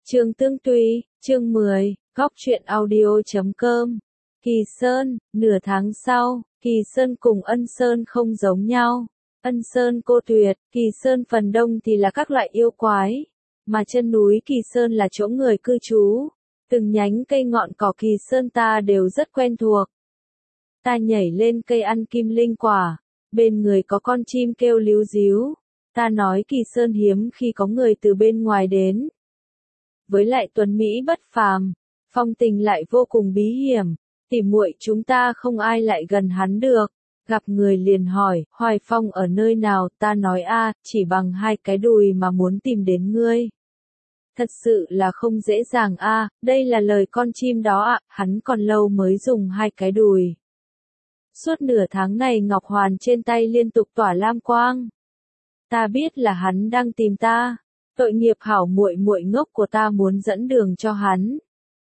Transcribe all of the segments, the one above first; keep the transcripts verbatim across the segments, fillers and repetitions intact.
Chương Tương Tùy, chương mười, góc truyện audio chấm com. Kỳ Sơn, nửa tháng sau, Kỳ Sơn cùng Ân Sơn không giống nhau. Ân Sơn cô tuyệt, Kỳ Sơn phần đông thì là các loại yêu quái, mà chân núi Kỳ Sơn là chỗ người cư trú. Từng nhánh cây ngọn cỏ Kỳ Sơn ta đều rất quen thuộc. Ta nhảy lên cây ăn kim linh quả, bên người có con chim kêu líu díu. Ta nói Kỳ Sơn hiếm khi có người từ bên ngoài đến. Với lại tuấn Mỹ bất phàm, phong tình lại vô cùng bí hiểm, tỉ muội chúng ta không ai lại gần hắn được. Gặp người liền hỏi, Hoài Phong ở nơi nào? Ta nói a, chỉ bằng hai cái đùi mà muốn tìm đến ngươi. Thật sự là không dễ dàng a, đây là lời con chim đó ạ, hắn còn lâu mới dùng hai cái đùi. Suốt nửa tháng này Ngọc Hoàn trên tay liên tục tỏa lam quang. Ta biết là hắn đang tìm ta. Tội nghiệp hảo muội muội ngốc của ta muốn dẫn đường cho hắn.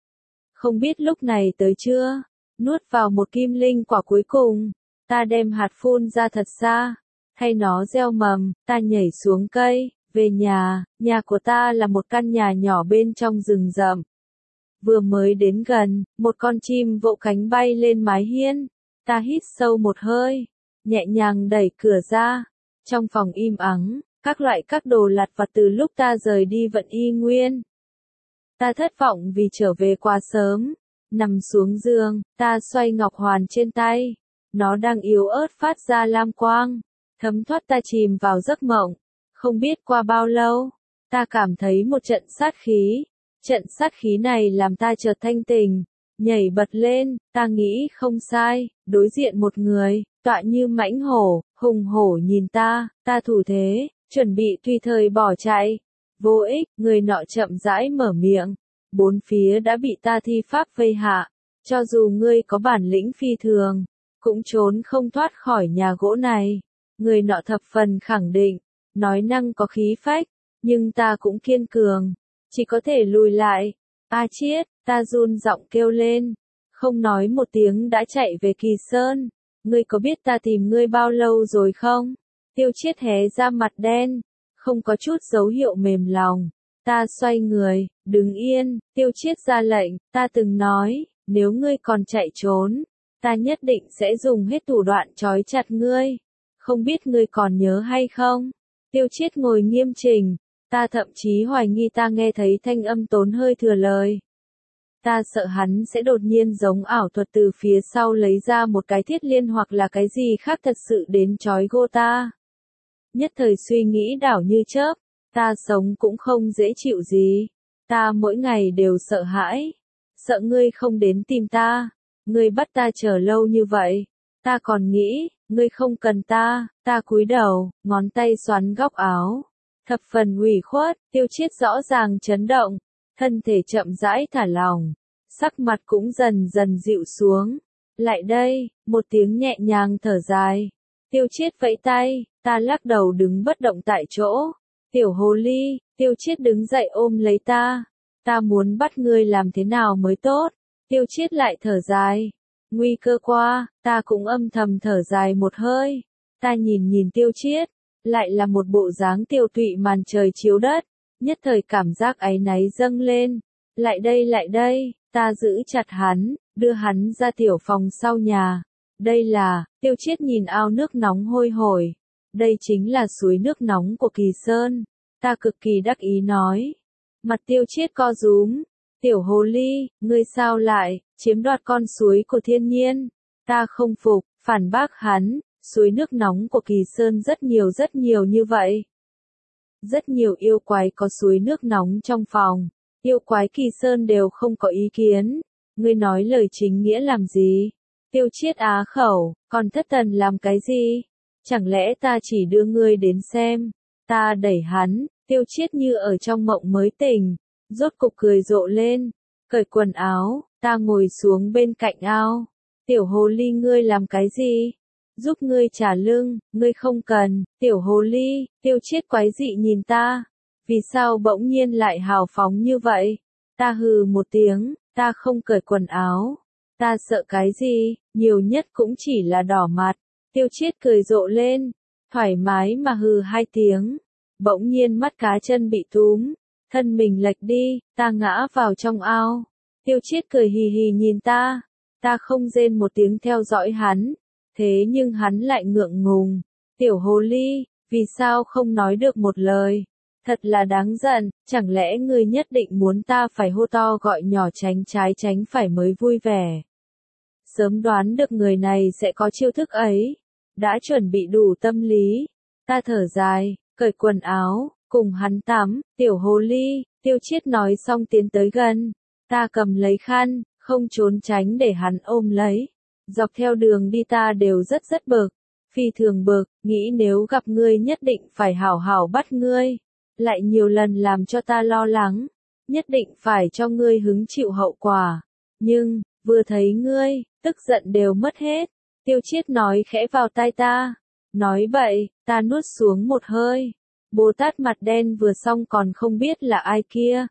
Không biết lúc này tới chưa? Nuốt vào một kim linh quả cuối cùng, ta đem hạt phun ra thật xa, thay nó gieo mầm, ta nhảy xuống cây, về nhà, nhà của ta là một căn nhà nhỏ bên trong rừng rậm. Vừa mới đến gần, một con chim vỗ cánh bay lên mái hiên, ta hít sâu một hơi, nhẹ nhàng đẩy cửa ra, trong phòng im ắng. Các loại các đồ lặt vặt từ lúc ta rời đi vẫn y nguyên. Ta thất vọng vì trở về quá sớm. Nằm xuống giường, ta xoay ngọc hoàn trên tay. Nó đang yếu ớt phát ra lam quang. Thấm thoát ta chìm vào giấc mộng. Không biết qua bao lâu, ta cảm thấy một trận sát khí. Trận sát khí này làm ta chợt thanh tỉnh. Nhảy bật lên, ta nghĩ không sai, đối diện một người, tọa như mãnh hổ, hùng hổ nhìn ta, ta thủ thế. Chuẩn bị tùy thời bỏ chạy. Vô ích, người nọ chậm rãi mở miệng. Bốn phía đã bị ta thi pháp vây hạ. Cho dù ngươi có bản lĩnh phi thường, cũng trốn không thoát khỏi nhà gỗ này. Người nọ thập phần khẳng định, nói năng có khí phách, nhưng ta cũng kiên cường, chỉ có thể lùi lại. A Chiết, ta run giọng kêu lên, không nói một tiếng đã chạy về Kỳ Sơn. Ngươi có biết ta tìm ngươi bao lâu rồi không? Tiêu Chiết hé ra mặt đen, không có chút dấu hiệu mềm lòng. Ta xoay người, đứng yên, Tiêu Chiết ra lệnh, ta từng nói, nếu ngươi còn chạy trốn, ta nhất định sẽ dùng hết thủ đoạn trói chặt ngươi. Không biết ngươi còn nhớ hay không? Tiêu Chiết ngồi nghiêm chỉnh, ta thậm chí hoài nghi ta nghe thấy thanh âm tốn hơi thừa lời. Ta sợ hắn sẽ đột nhiên giống ảo thuật từ phía sau lấy ra một cái thiết liên hoặc là cái gì khác thật sự đến trói gô ta. Nhất thời suy nghĩ đảo như chớp, ta sống cũng không dễ chịu gì. Ta mỗi ngày đều sợ hãi. Sợ ngươi không đến tìm ta. Ngươi bắt ta chờ lâu như vậy. Ta còn nghĩ, ngươi không cần ta. Ta cúi đầu, ngón tay xoắn góc áo. Thập phần ủy khuất, Tiêu Chiết rõ ràng chấn động. Thân thể chậm rãi thả lỏng. Sắc mặt cũng dần dần dịu xuống. Lại đây, một tiếng nhẹ nhàng thở dài. Tiêu Chiết vẫy tay, ta lắc đầu đứng bất động tại chỗ. Tiểu hồ ly, Tiêu Chiết đứng dậy ôm lấy ta. Ta muốn bắt ngươi làm thế nào mới tốt. Tiêu Chiết lại thở dài. Nguy cơ qua, ta cũng âm thầm thở dài một hơi. Ta nhìn nhìn Tiêu Chiết, lại là một bộ dáng tiều tụy màn trời chiếu đất. Nhất thời cảm giác áy náy dâng lên. Lại đây lại đây, ta giữ chặt hắn, đưa hắn ra tiểu phòng sau nhà. Đây là, Tiêu Chiết nhìn ao nước nóng hôi hổi. Đây chính là suối nước nóng của Kỳ Sơn. Ta cực kỳ đắc ý nói. Mặt Tiêu Chiết co rúm. Tiểu hồ ly, ngươi sao lại, chiếm đoạt con suối của thiên nhiên. Ta không phục, phản bác hắn. Suối nước nóng của Kỳ Sơn rất nhiều rất nhiều như vậy. Rất nhiều yêu quái có suối nước nóng trong phòng. Yêu quái Kỳ Sơn đều không có ý kiến. Ngươi nói lời chính nghĩa làm gì? Tiêu Chiết á khẩu, còn thất thần làm cái gì? Chẳng lẽ ta chỉ đưa ngươi đến xem? Ta đẩy hắn, Tiêu Chiết như ở trong mộng mới tỉnh, rốt cục cười rộ lên, cởi quần áo, ta ngồi xuống bên cạnh ao. Tiểu hồ ly ngươi làm cái gì? Giúp ngươi trả lưng, ngươi không cần. Tiểu hồ ly, Tiêu Chiết quái dị nhìn ta. Vì sao bỗng nhiên lại hào phóng như vậy? Ta hừ một tiếng, ta không cởi quần áo. Ta sợ cái gì, nhiều nhất cũng chỉ là đỏ mặt. Tiêu Chiết cười rộ lên, thoải mái mà hừ hai tiếng. Bỗng nhiên mắt cá chân bị túm, thân mình lệch đi, ta ngã vào trong ao. Tiêu Chiết cười hì hì nhìn ta, ta không rên một tiếng theo dõi hắn, thế nhưng hắn lại ngượng ngùng. Tiểu hồ ly, vì sao không nói được một lời? Thật là đáng giận, chẳng lẽ ngươi nhất định muốn ta phải hô to gọi nhỏ tránh trái tránh phải mới vui vẻ? Sớm đoán được người này sẽ có chiêu thức ấy, đã chuẩn bị đủ tâm lý. Ta thở dài, cởi quần áo, cùng hắn tắm. Tiểu hồ ly, Tiêu Chiết nói xong tiến tới gần. Ta cầm lấy khăn, không trốn tránh để hắn ôm lấy. Dọc theo đường đi ta đều rất rất bực, phi thường bực, nghĩ nếu gặp ngươi nhất định phải hảo hảo bắt ngươi. Lại nhiều lần làm cho ta lo lắng, nhất định phải cho ngươi hứng chịu hậu quả. Nhưng, vừa thấy ngươi, tức giận đều mất hết. Tiêu Chiết nói khẽ vào tai ta. Nói vậy, ta nuốt xuống một hơi. Bồ Tát mặt đen vừa xong còn không biết là ai kia.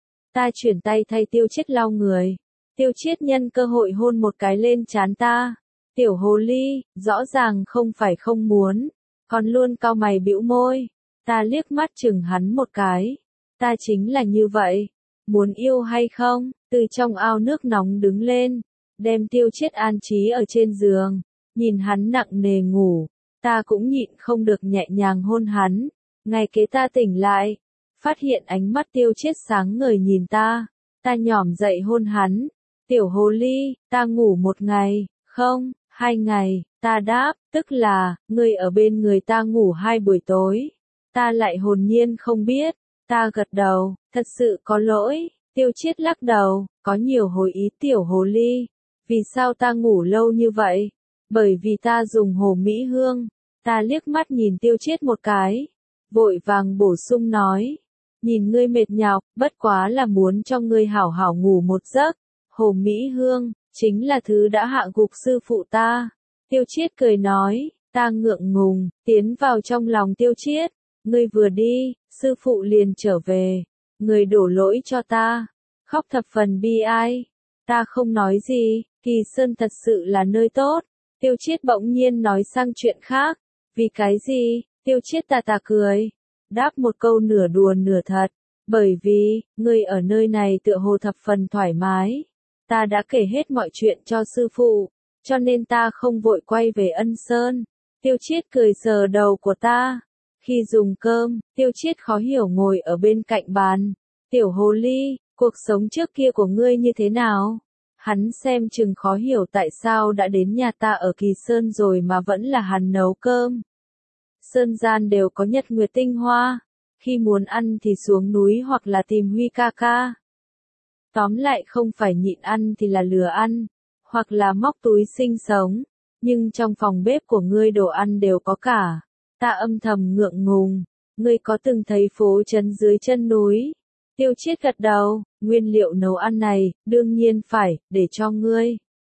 Ta chuyển tay thay Tiêu Chiết lau người. Tiêu Chiết nhân cơ hội hôn một cái lên trán ta. Tiểu hồ ly, rõ ràng không phải không muốn, còn luôn cau mày bĩu môi. Ta liếc mắt chừng hắn một cái. Ta chính là như vậy. Muốn yêu hay không? Từ trong ao nước nóng đứng lên, đem Tiêu Chiết an trí ở trên giường, nhìn hắn nặng nề ngủ. Ta cũng nhịn không được nhẹ nhàng hôn hắn. Ngày kế ta tỉnh lại, phát hiện ánh mắt Tiêu Chiết sáng ngời nhìn ta. Ta nhỏm dậy hôn hắn. Tiểu hồ ly, ta ngủ một ngày, không, hai ngày. Ta đáp, tức là, ngươi ở bên người ta ngủ hai buổi tối. Ta lại hồn nhiên không biết. Ta gật đầu, thật sự có lỗi. Tiêu Chiết lắc đầu, có nhiều hồi ý tiểu hồ ly. Vì sao ta ngủ lâu như vậy? Bởi vì ta dùng hồ mỹ hương. Ta liếc mắt nhìn Tiêu Chiết một cái, vội vàng bổ sung nói. Nhìn ngươi mệt nhọc, bất quá là muốn cho ngươi hảo hảo ngủ một giấc. Hồ mỹ hương, chính là thứ đã hạ gục sư phụ ta. Tiêu Chiết cười nói, ta ngượng ngùng, tiến vào trong lòng Tiêu Chiết. Ngươi vừa đi, sư phụ liền trở về. Ngươi đổ lỗi cho ta. Khóc thập phần bi ai. Ta không nói gì, Kỳ Sơn thật sự là nơi tốt. Tiêu Chiết bỗng nhiên nói sang chuyện khác. Vì cái gì? Tiêu Chiết tà tà cười. Đáp một câu nửa đùa nửa thật. Bởi vì, ngươi ở nơi này tựa hồ thập phần thoải mái. Ta đã kể hết mọi chuyện cho sư phụ, cho nên ta không vội quay về Ân Sơn. Tiêu Chiết cười sờ đầu của ta. Khi dùng cơm, Tiêu Chiết khó hiểu ngồi ở bên cạnh bàn. Tiểu hồ ly, cuộc sống trước kia của ngươi như thế nào? Hắn xem chừng khó hiểu tại sao đã đến nhà ta ở Kỳ Sơn rồi mà vẫn là hắn nấu cơm. Sơn gian đều có nhật nguyệt tinh hoa. Khi muốn ăn thì xuống núi hoặc là tìm Huy ca ca. Tóm lại không phải nhịn ăn thì là lừa ăn, hoặc là móc túi sinh sống. Nhưng trong phòng bếp của ngươi đồ ăn đều có cả. Ta âm thầm ngượng ngùng. Ngươi có từng thấy phố trấn dưới chân núi? Tiêu Chiết gật đầu, nguyên liệu nấu ăn này, đương nhiên phải, để cho ngươi.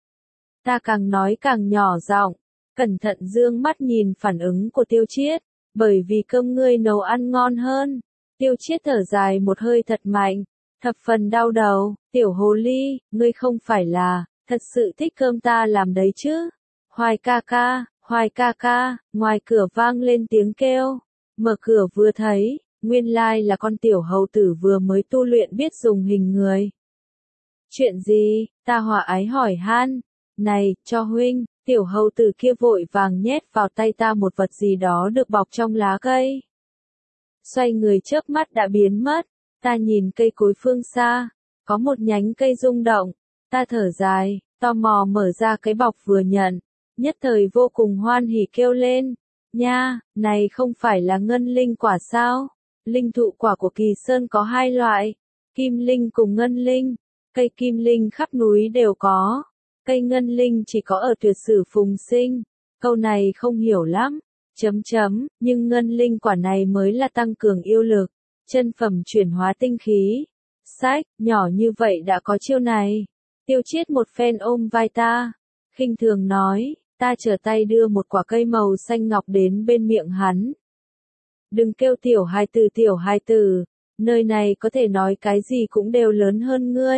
Ta càng nói càng nhỏ giọng, cẩn thận dương mắt nhìn phản ứng của Tiêu Chiết, bởi vì cơm ngươi nấu ăn ngon hơn. Tiêu Chiết thở dài một hơi thật mạnh, thập phần đau đầu. Tiểu hồ ly, ngươi không phải là, thật sự thích cơm ta làm đấy chứ? Hoài ca ca, Hoài ca ca, ngoài cửa vang lên tiếng kêu. Mở cửa vừa thấy, nguyên lai là con tiểu hầu tử vừa mới tu luyện biết dùng hình người. Chuyện gì? Ta hòa ái hỏi han. Này, cho huynh. Tiểu hầu tử kia vội vàng nhét vào tay ta một vật gì đó được bọc trong lá cây. Xoay người chớp mắt đã biến mất. Ta nhìn cây cối phương xa, có một nhánh cây rung động. Ta thở dài, tò mò mở ra cái bọc vừa nhận. Nhất thời vô cùng hoan hỉ kêu lên. Nha, này không phải là ngân linh quả sao? Linh thụ quả của Kỳ Sơn có hai loại, kim linh cùng ngân linh. Cây kim linh khắp núi đều có, cây ngân linh chỉ có ở Tuyệt Sử Phùng Sinh. Câu này không hiểu lắm. Chấm chấm, nhưng ngân linh quả này mới là tăng cường yêu lực, chân phẩm chuyển hóa tinh khí. Sách, nhỏ như vậy đã có chiêu này. Tiêu Chiết một phen ôm vai ta, khinh thường nói. Ta trở tay đưa một quả cây màu xanh ngọc đến bên miệng hắn. Đừng kêu tiểu hài tử tiểu hài tử, nơi này có thể nói cái gì cũng đều lớn hơn ngươi.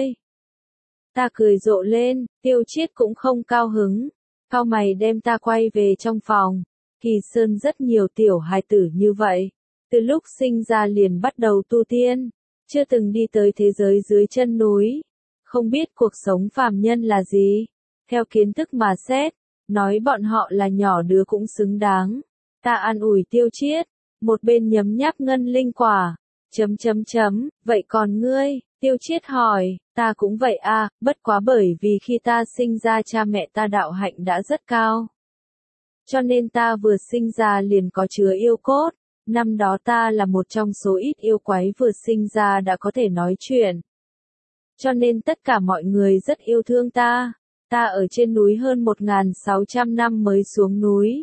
Ta cười rộ lên, Tiêu Chiết cũng không cao hứng. Cau mày đem ta quay về trong phòng. Kỳ Sơn rất nhiều tiểu hài tử như vậy. Từ lúc sinh ra liền bắt đầu tu tiên. chưa từng đi tới thế giới dưới chân núi, không biết cuộc sống phàm nhân là gì. Theo kiến thức mà xét, nói bọn họ là nhỏ đứa cũng xứng đáng. Ta an ủi Tiêu Chiết, một bên nhấm nháp ngân linh quả. Chấm chấm chấm, vậy còn ngươi? Tiêu Chiết hỏi, ta cũng vậy à, bất quá bởi vì khi ta sinh ra cha mẹ ta đạo hạnh đã rất cao. Cho nên ta vừa sinh ra liền có chứa yêu cốt, năm đó ta là một trong số ít yêu quái vừa sinh ra đã có thể nói chuyện. Cho nên tất cả mọi người rất yêu thương ta, ta ở trên núi hơn một nghìn sáu trăm năm mới xuống núi.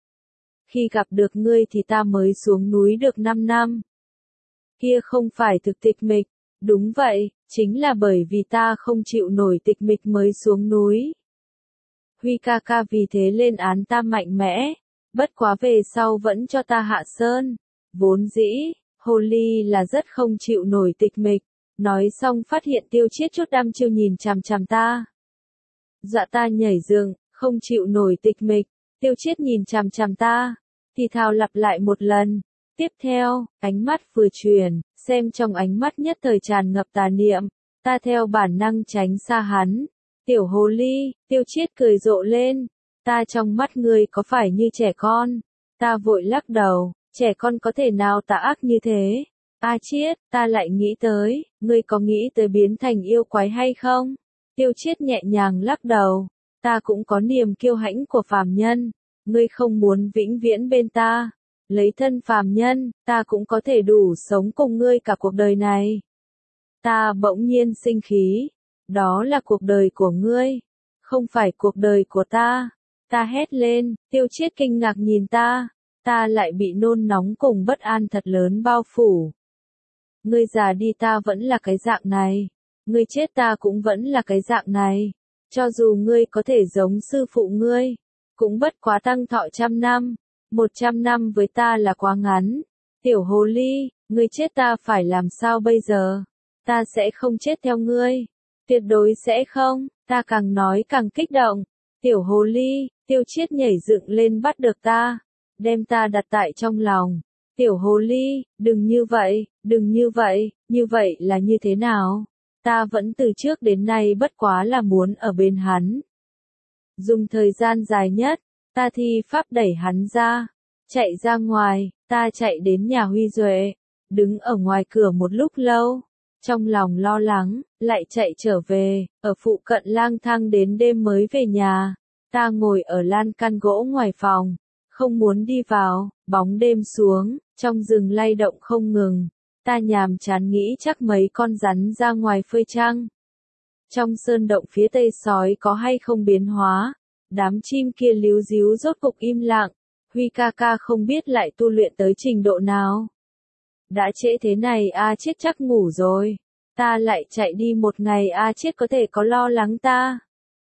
Khi gặp được ngươi thì ta mới xuống núi được năm năm. Kia không phải thực tịch mịch, đúng vậy, chính là bởi vì ta không chịu nổi tịch mịch mới xuống núi. Huy ca ca vì thế lên án ta mạnh mẽ, bất quá về sau vẫn cho ta hạ sơn. Vốn dĩ, hồ ly là rất không chịu nổi tịch mịch, nói xong phát hiện Tiêu Chiết chút đăm chiêu nhìn chằm chằm ta. Dọa ta nhảy dựng, không chịu nổi tịch mịch, Tiêu Chiết nhìn chằm chằm ta, thì thào lặp lại một lần. Tiếp theo, ánh mắt vừa chuyển, xem trong ánh mắt nhất thời tràn ngập tà niệm, ta theo bản năng tránh xa hắn. Tiểu hồ ly, Tiêu Chiết cười rộ lên, ta trong mắt ngươi có phải như trẻ con? Ta vội lắc đầu, trẻ con có thể nào tà ác như thế? A Chiết, ta lại nghĩ tới, ngươi có nghĩ tới biến thành yêu quái hay không? Tiêu Chiết nhẹ nhàng lắc đầu, ta cũng có niềm kiêu hãnh của phàm nhân, ngươi không muốn vĩnh viễn bên ta. Lấy thân phàm nhân, ta cũng có thể đủ sống cùng ngươi cả cuộc đời này. Ta bỗng nhiên sinh khí. Đó là cuộc đời của ngươi, không phải cuộc đời của ta. Ta hét lên, Tiêu Chiết kinh ngạc nhìn ta, ta lại bị nôn nóng cùng bất an thật lớn bao phủ. Ngươi già đi ta vẫn là cái dạng này, ngươi chết ta cũng vẫn là cái dạng này. Cho dù ngươi có thể giống sư phụ ngươi, cũng bất quá tăng thọ trăm năm. Một trăm năm với ta là quá ngắn. Tiểu hồ ly, ngươi chết ta phải làm sao bây giờ? Ta sẽ không chết theo ngươi. Tuyệt đối sẽ không. Ta càng nói càng kích động. Tiểu hồ ly, Tiêu Chiết nhảy dựng lên bắt được ta. Đem ta đặt tại trong lòng. Tiểu hồ ly, đừng như vậy, đừng như vậy, như vậy là như thế nào? Ta vẫn từ trước đến nay bất quá là muốn ở bên hắn. Dùng thời gian dài nhất. Ta thi pháp đẩy hắn ra, chạy ra ngoài, ta chạy đến nhà Huy Duệ, đứng ở ngoài cửa một lúc lâu, trong lòng lo lắng, lại chạy trở về, ở phụ cận lang thang đến đêm mới về nhà. Ta ngồi ở lan can gỗ ngoài phòng, không muốn đi vào, bóng đêm xuống, trong rừng lay động không ngừng, ta nhàm chán nghĩ chắc mấy con rắn ra ngoài phơi trăng. Trong sơn động phía tây sói có hay không biến hóa? Đám chim kia líu díu rốt cục im lặng, Huy ca ca không biết lại tu luyện tới trình độ nào. Đã trễ thế này A Chiết chắc ngủ rồi, ta lại chạy đi một ngày A Chiết có thể có lo lắng ta.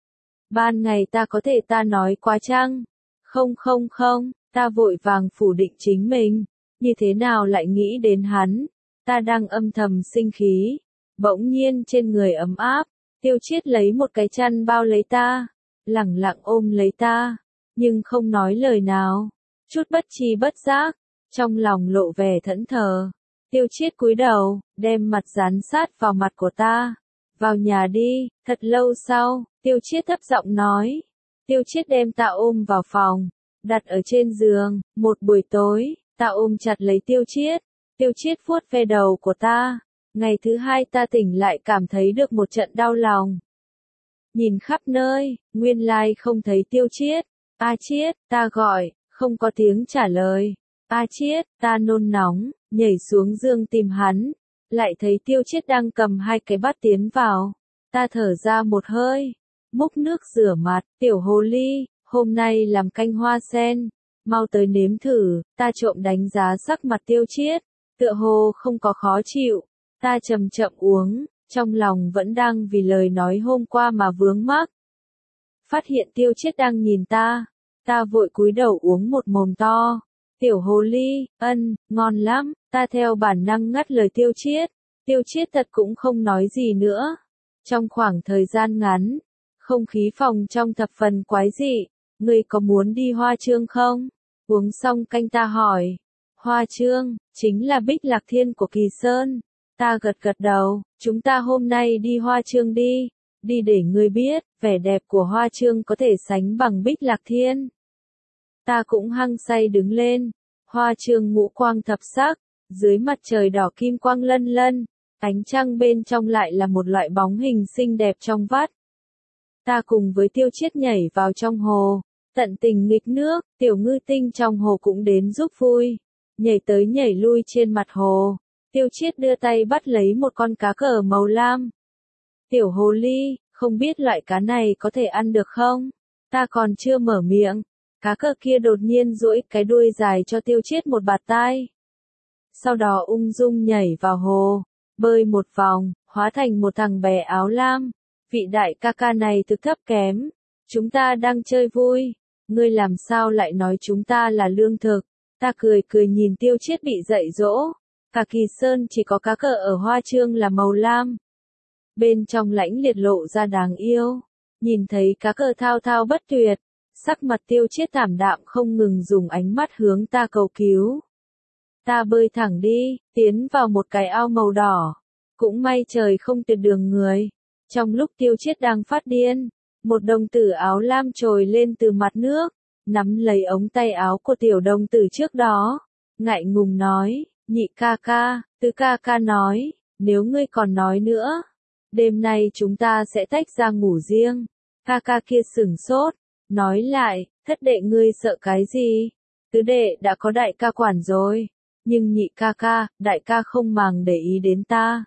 Ban ngày ta có thể ta nói quá chăng? Không không không, ta vội vàng phủ định chính mình, như thế nào lại nghĩ đến hắn, ta đang âm thầm sinh khí. Bỗng nhiên trên người ấm áp, Tiêu Chiết lấy một cái chăn bao lấy ta. Lẳng lặng ôm lấy ta, nhưng không nói lời nào, chút bất tri bất giác, trong lòng lộ vẻ thẫn thờ. Tiêu Chiết cúi đầu, đem mặt dán sát vào mặt của ta. Vào nhà đi. Thật lâu sau, Tiêu Chiết thấp giọng nói. Tiêu Chiết đem ta ôm vào phòng, đặt ở trên giường. Một buổi tối, ta ôm chặt lấy Tiêu Chiết. Tiêu Chiết vuốt ve đầu của ta. Ngày thứ hai ta tỉnh lại cảm thấy được một trận đau lòng. Nhìn khắp nơi, nguyên lai không thấy Tiêu Chiết. A Chiết, ta gọi, không có tiếng trả lời. A Chiết, ta nôn nóng, nhảy xuống giường tìm hắn. Lại thấy Tiêu Chiết đang cầm hai cái bát tiến vào. Ta thở ra một hơi, múc nước rửa mặt. Tiểu hồ ly, hôm nay làm canh hoa sen, mau tới nếm thử. Ta trộm đánh giá sắc mặt Tiêu Chiết, tựa hồ không có khó chịu. Ta chậm chậm uống. Trong lòng vẫn đang vì lời nói hôm qua mà vướng mắc. Phát hiện Tiêu Chiết đang nhìn ta, ta vội cúi đầu uống một mồm to. Tiểu hồ ly, ân, ngon lắm, ta theo bản năng ngắt lời Tiêu Chiết. Tiêu Chiết thật cũng không nói gì nữa. Trong khoảng thời gian ngắn, không khí phòng trong thập phần quái dị. Ngươi có muốn đi Hoa Chương không? Uống xong canh ta hỏi. Hoa Chương, chính là Bích Lạc Thiên của Kỳ Sơn. Ta gật gật đầu, chúng ta hôm nay đi Hoa Chương đi, đi để ngươi biết, vẻ đẹp của Hoa Chương có thể sánh bằng Bích Lạc Thiên. Ta cũng hăng say đứng lên, Hoa Chương ngũ quang thập sắc, dưới mặt trời đỏ kim quang lân lân, ánh trăng bên trong lại là một loại bóng hình xinh đẹp trong vắt. Ta cùng với Tiêu Chiết nhảy vào trong hồ, tận tình nghịch nước, tiểu ngư tinh trong hồ cũng đến giúp vui, nhảy tới nhảy lui trên mặt hồ. Tiêu Chiết đưa tay bắt lấy một con cá cờ màu lam. Tiểu hồ ly, không biết loại cá này có thể ăn được không? Ta còn chưa mở miệng, cá cờ kia đột nhiên duỗi cái đuôi dài cho Tiêu Chiết một bạt tai. Sau đó ung dung nhảy vào hồ, bơi một vòng, hóa thành một thằng bé áo lam. Vị đại ca ca này thực thấp kém, chúng ta đang chơi vui, ngươi làm sao lại nói chúng ta là lương thực? Ta cười cười nhìn Tiêu Chiết bị dạy dỗ. Cả Kỳ Sơn chỉ có cá cờ ở Hoa Chương là màu lam. Bên trong lãnh liệt lộ ra đáng yêu. Nhìn thấy cá cờ thao thao bất tuyệt, sắc mặt Tiêu Chiết thảm đạm không ngừng dùng ánh mắt hướng ta cầu cứu. Ta bơi thẳng đi, tiến vào một cái ao màu đỏ. Cũng may trời không tuyệt đường người. Trong lúc Tiêu Chiết đang phát điên, một đồng tử áo lam trồi lên từ mặt nước, nắm lấy ống tay áo của tiểu đồng tử trước đó. Ngại ngùng nói, nhị ca ca, tứ ca ca nói, nếu ngươi còn nói nữa, đêm nay chúng ta sẽ tách ra ngủ riêng. Ca ca kia sửng sốt, nói lại, thất đệ ngươi sợ cái gì? Tứ đệ đã có đại ca quản rồi, nhưng nhị ca ca, đại ca không màng để ý đến ta.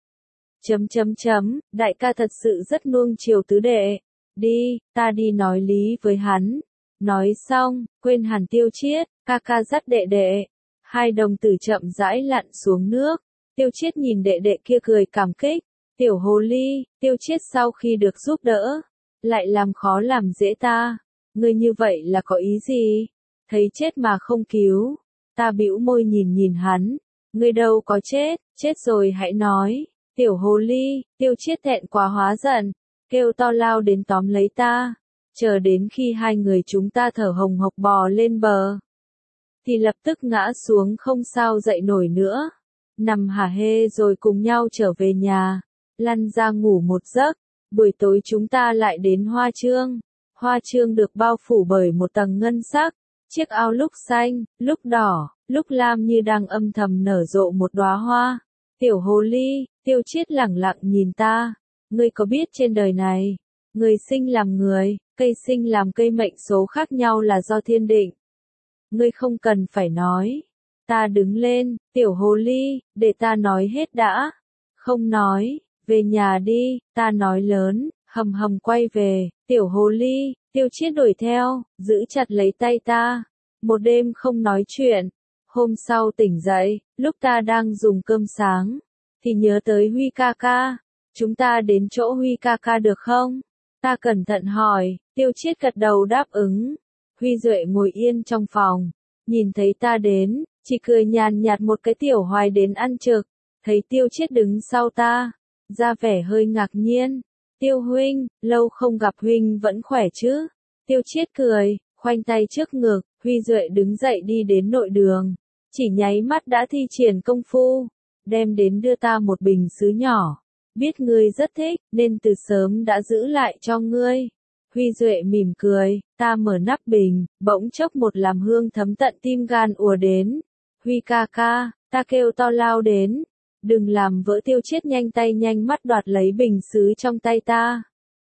Chấm chấm chấm, đại ca thật sự rất nuông chiều tứ đệ. Đi, ta đi nói lý với hắn. Nói xong, quên hẳn Tiêu Chiết, ca ca dắt đệ đệ. Hai đồng tử chậm rãi lặn xuống nước. Tiêu Chiết nhìn đệ đệ kia cười cảm kích. Tiểu hồ ly, Tiêu Chiết sau khi được giúp đỡ, lại làm khó làm dễ ta. Ngươi như vậy là có ý gì? Thấy chết mà không cứu. Ta bĩu môi nhìn nhìn hắn. Ngươi đâu có chết, chết rồi hãy nói. Tiểu hồ ly, Tiêu Chiết thẹn quá hóa giận, kêu to lao đến tóm lấy ta. Chờ đến khi hai người chúng ta thở hồng hộc bò lên bờ, thì lập tức ngã xuống không sao dậy nổi nữa. Nằm hả hê rồi cùng nhau trở về nhà, lăn ra ngủ một giấc. Buổi tối chúng ta lại đến Hoa Chương. Hoa Chương được bao phủ bởi một tầng ngân sắc, chiếc ao lúc xanh, lúc đỏ, lúc lam như đang âm thầm nở rộ một đóa hoa. Tiểu hồ ly, Tiêu Chiết lẳng lặng nhìn ta. Ngươi có biết trên đời này, người sinh làm người, cây sinh làm cây mệnh số khác nhau là do thiên định. Ngươi không cần phải nói. Ta đứng lên, tiểu hồ ly, để ta nói hết đã. Không nói, về nhà đi, ta nói lớn, hầm hầm quay về. Tiểu hồ ly, Tiêu Chiết đuổi theo, giữ chặt lấy tay ta. Một đêm không nói chuyện. Hôm sau tỉnh dậy, lúc ta đang dùng cơm sáng, thì nhớ tới Huy ca ca. Chúng ta đến chỗ Huy ca ca được không? Ta cẩn thận hỏi, Tiêu Chiết gật đầu đáp ứng. Huy Duệ ngồi yên trong phòng, nhìn thấy ta đến, chỉ cười nhàn nhạt một cái tiểu hoài đến ăn trực. Thấy Tiêu Chiết đứng sau ta, ra vẻ hơi ngạc nhiên. Tiêu huynh, lâu không gặp huynh vẫn khỏe chứ? Tiêu Chiết cười, khoanh tay trước ngực. Huy Duệ đứng dậy đi đến nội đường, chỉ nháy mắt đã thi triển công phu, đem đến đưa ta một bình sứ nhỏ. Biết ngươi rất thích, nên từ sớm đã giữ lại cho ngươi. Huy Duệ mỉm cười, ta mở nắp bình, bỗng chốc một làm hương thấm tận tim gan ùa đến. Huy ca ca, ta kêu to lao đến. Đừng làm vỡ. Tiêu Chiết nhanh tay nhanh mắt đoạt lấy bình sứ trong tay ta.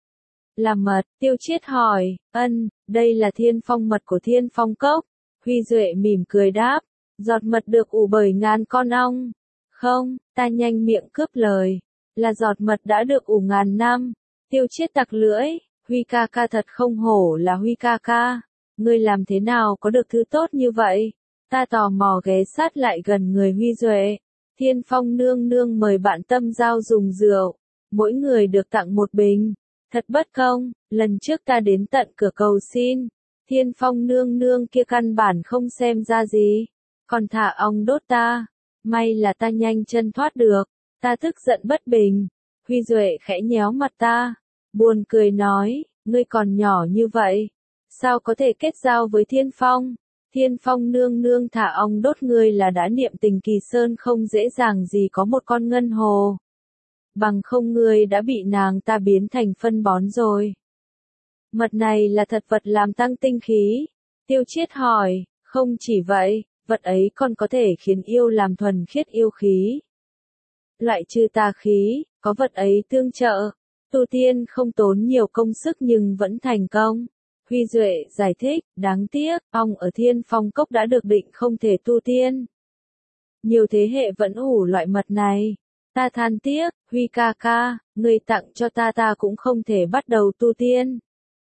Là mật, Tiêu Chiết hỏi, ân, đây là thiên phong mật của Thiên Phong Cốc. Huy Duệ mỉm cười đáp, giọt mật được ủ bởi ngàn con ong. Không, ta nhanh miệng cướp lời, là giọt mật đã được ủ ngàn năm. Tiêu Chiết tặc lưỡi, Huy ca ca thật không hổ là Huy ca ca. Ngươi làm thế nào có được thứ tốt như vậy? Ta tò mò ghé sát lại gần người Huy Duệ. Thiên Phong nương nương mời bạn tâm giao dùng rượu, mỗi người được tặng một bình. Thật bất công, lần trước ta đến tận cửa cầu xin, Thiên Phong nương nương kia căn bản không xem ra gì, còn thả ong đốt ta. May là ta nhanh chân thoát được, ta tức giận bất bình. Huy Duệ khẽ nhéo mặt ta, buồn cười nói, ngươi còn nhỏ như vậy, sao có thể kết giao với Thiên Phong? Thiên Phong nương nương thả ong đốt ngươi là đã niệm tình Kỳ Sơn không dễ dàng gì có một con ngân hồ. Bằng không ngươi đã bị nàng ta biến thành phân bón rồi. Mật này là thật vật làm tăng tinh khí. Tiêu Chiết hỏi, không chỉ vậy, vật ấy còn có thể khiến yêu làm thuần khiết yêu khí. Loại trừ tà khí, có vật ấy tương trợ, tu tiên không tốn nhiều công sức nhưng vẫn thành công. Huy Duệ giải thích, đáng tiếc, ong ở Thiên Phong Cốc đã được định không thể tu tiên. Nhiều thế hệ vẫn ủ loại mật này. Ta than tiếc, Huy ca ca, người tặng cho ta ta cũng không thể bắt đầu tu tiên.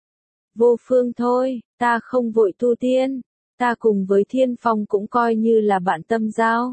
Vô phương thôi, ta không vội tu tiên, ta cùng với Thiên Phong cũng coi như là bạn tâm giao.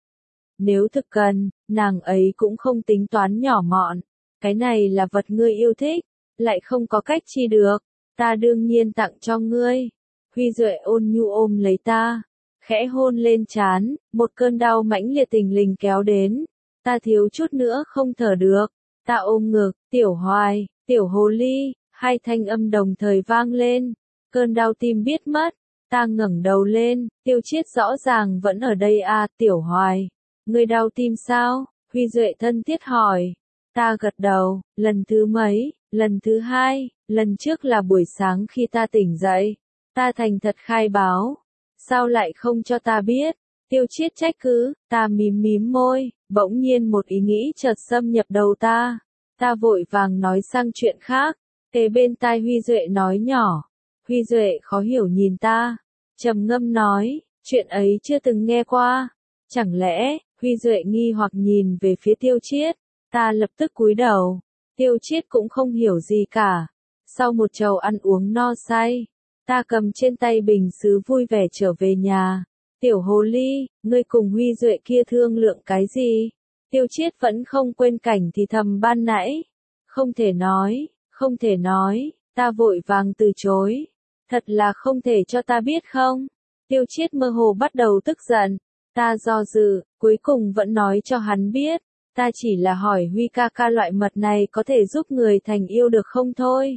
Nếu thực cần, nàng ấy cũng không tính toán nhỏ mọn, cái này là vật ngươi yêu thích, lại không có cách chi được, ta đương nhiên tặng cho ngươi. Huy Duệ ôn nhu ôm lấy ta, khẽ hôn lên trán, một cơn đau mãnh liệt tình lình kéo đến, ta thiếu chút nữa không thở được, ta ôm ngực, Tiểu Hoài, Tiểu Hồ Ly, hai thanh âm đồng thời vang lên, cơn đau tim biết mất, ta ngẩng đầu lên, Tiêu Chiết rõ ràng vẫn ở đây à, Tiểu Hoài, ngươi đau tim sao? Huy Duệ thân thiết hỏi, ta gật đầu, lần thứ mấy, lần thứ hai, lần trước là buổi sáng khi ta tỉnh dậy, ta thành thật khai báo, sao lại không cho ta biết? Tiêu Chiết trách cứ, ta mím mím môi, bỗng nhiên một ý nghĩ chợt xâm nhập đầu ta, ta vội vàng nói sang chuyện khác, kề bên tai Huy Duệ nói nhỏ. Huy Duệ khó hiểu nhìn ta, trầm ngâm nói, chuyện ấy chưa từng nghe qua, chẳng lẽ, Huy Duệ nghi hoặc nhìn về phía Tiêu Chiết, ta lập tức cúi đầu, Tiêu Chiết cũng không hiểu gì cả, sau một chầu ăn uống no say, ta cầm trên tay bình sứ vui vẻ trở về nhà. Tiểu Hồ Ly, ngươi cùng Huy Duệ kia thương lượng cái gì? Tiêu Chiết vẫn không quên cảnh thì thầm ban nãy. Không thể nói, không thể nói, ta vội vàng từ chối. Thật là không thể cho ta biết không? Tiêu Chiết mơ hồ bắt đầu tức giận. Ta do dự, cuối cùng vẫn nói cho hắn biết. Ta chỉ là hỏi Huy ca ca loại mật này có thể giúp người thành yêu được không thôi.